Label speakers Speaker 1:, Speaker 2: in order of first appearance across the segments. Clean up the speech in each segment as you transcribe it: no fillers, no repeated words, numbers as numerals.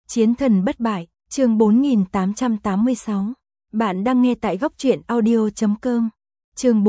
Speaker 1: Chiến thần bất bại, chương 4886. Bạn đang nghe tại góc truyện audio.com. Chương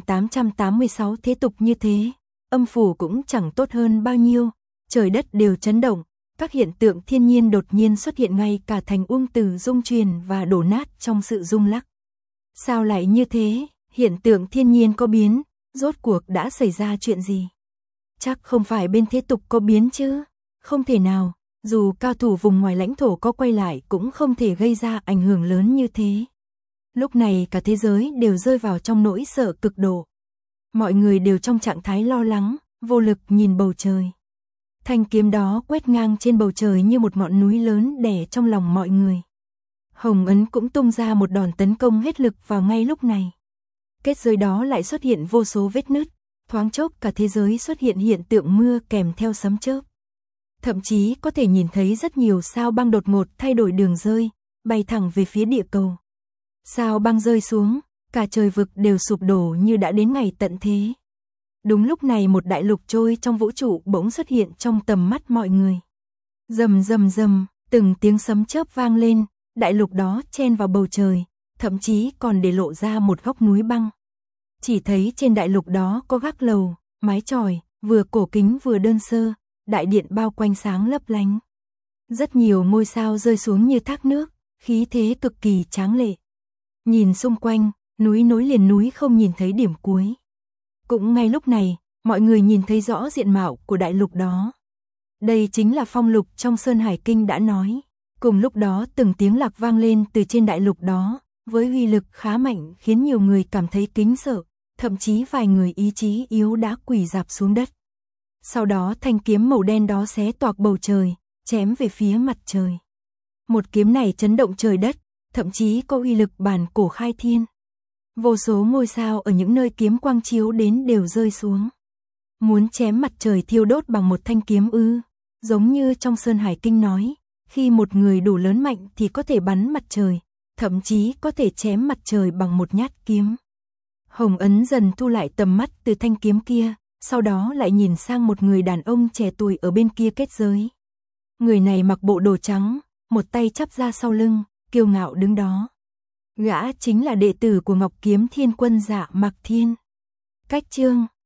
Speaker 1: 4886. Thế tục như thế, âm phủ cũng chẳng tốt hơn bao nhiêu, trời đất đều chấn động, các hiện tượng thiên nhiên đột nhiên xuất hiện, ngay cả thành Uông Tử rung chuyển và đổ nát trong sự rung lắc. Sao lại như thế? Hiện tượng thiên nhiên có biến, rốt cuộc đã xảy ra chuyện gì? Chắc không phải bên thế tục có biến chứ? Không thể nào, dù cao thủ vùng ngoài lãnh thổ có quay lại cũng không thể gây ra ảnh hưởng lớn như thế. Lúc này cả thế giới đều rơi vào trong nỗi sợ cực độ. Mọi người đều trong trạng thái lo lắng, vô lực nhìn bầu trời. Thanh kiếm đó quét ngang trên bầu trời như một ngọn núi lớn đè trong lòng mọi người. Hồng Ấn cũng tung ra một đòn tấn công hết lực vào ngay lúc này. Kết giới đó lại xuất hiện vô số vết nứt, thoáng chốc cả thế giới xuất hiện hiện tượng mưa kèm theo sấm chớp. Thậm chí có thể nhìn thấy rất nhiều sao băng đột ngột thay đổi đường rơi, bay thẳng về phía địa cầu. Sao băng rơi xuống, cả trời vực đều sụp đổ như đã đến ngày tận thế. Đúng lúc này một đại lục trôi trong vũ trụ bỗng xuất hiện trong tầm mắt mọi người. Rầm rầm rầm, từng tiếng sấm chớp vang lên, đại lục đó chen vào bầu trời, thậm chí còn để lộ ra một góc núi băng. Chỉ thấy trên đại lục đó có gác lầu, mái chòi, vừa cổ kính vừa đơn sơ, đại điện bao quanh sáng lấp lánh. Rất nhiều ngôi sao rơi xuống như thác nước, khí thế cực kỳ tráng lệ. Nhìn xung quanh, núi nối liền núi không nhìn thấy điểm cuối. Cũng ngay lúc này, mọi người nhìn thấy rõ diện mạo của đại lục đó. Đây chính là phong lục trong Sơn Hải Kinh đã nói. Cùng lúc đó từng tiếng lạc vang lên từ trên đại lục đó, với uy lực khá mạnh khiến nhiều người cảm thấy kính sợ, thậm chí vài người ý chí yếu đã quỳ rạp xuống đất. Sau đó thanh kiếm màu đen đó xé toạc bầu trời, chém về phía mặt trời. Một kiếm này chấn động trời đất, thậm chí có uy lực bản cổ khai thiên. Vô số ngôi sao ở những nơi kiếm quang chiếu đến đều rơi xuống. Muốn chém mặt trời thiêu đốt bằng một thanh kiếm ư? Giống như trong Sơn Hải Kinh nói, khi một người đủ lớn mạnh thì có thể bắn mặt trời, thậm chí có thể chém mặt trời bằng một nhát kiếm. Hồng Ấn dần thu lại tầm mắt từ thanh kiếm kia, sau đó lại nhìn sang một người đàn ông trẻ tuổi ở bên kia kết giới. Người này mặc bộ đồ trắng, một tay chắp ra sau lưng, kiêu ngạo đứng đó. Gã chính là đệ tử của Ngọc Kiếm Thiên Quân Dạ Mặc Thiên. Cách chương